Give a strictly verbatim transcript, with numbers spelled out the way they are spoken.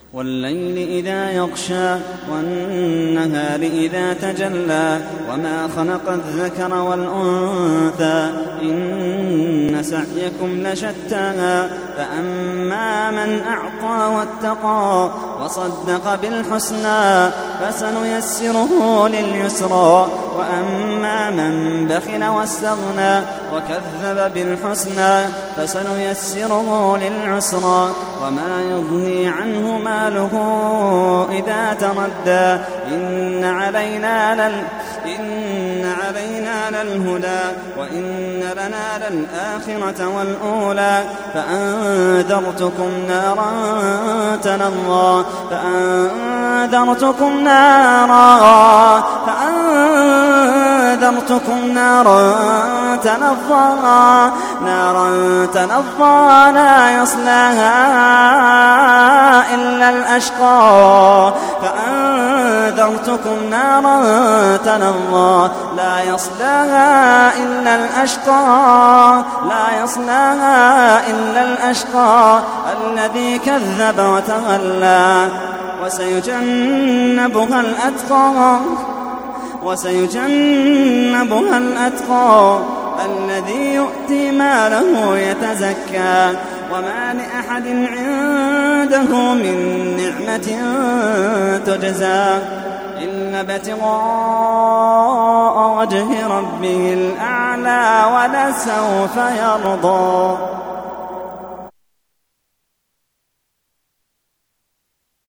والليل إذا يغشى والنهار إذا تجلى وما خلق الذكر والأنثى إن سعيكم لشتى فأما من أعطى واتقى وصدق بالحسنى فسنيسره لليسرى وأما من بخل واستغنى وكذب بالحسنى فسنيسره للعسرى وما يغني عنه ماله إذا تردى إن علينا لل إن علينا للهدى وإن لنا للآخرة والأولى فأنذرتكم نارا تلظى فأنذرتكم نارا فأنذرتكم نارا تلظى نارا تلظى لا يصلاها إلا الأشقى فأنذرتكم نارا تلظى لا يصلاها إلا الأشقى لا يصلاها إلا الأشقى الذي كذب وتولى وسيجنبها الأتقى وسيجنبها الأتقى الذي يؤتي ماله يتزكى وما لأحد عنده من نعمة تجزى إلا ابتغاء وجه ربه الأعلى ولسوف يرضى.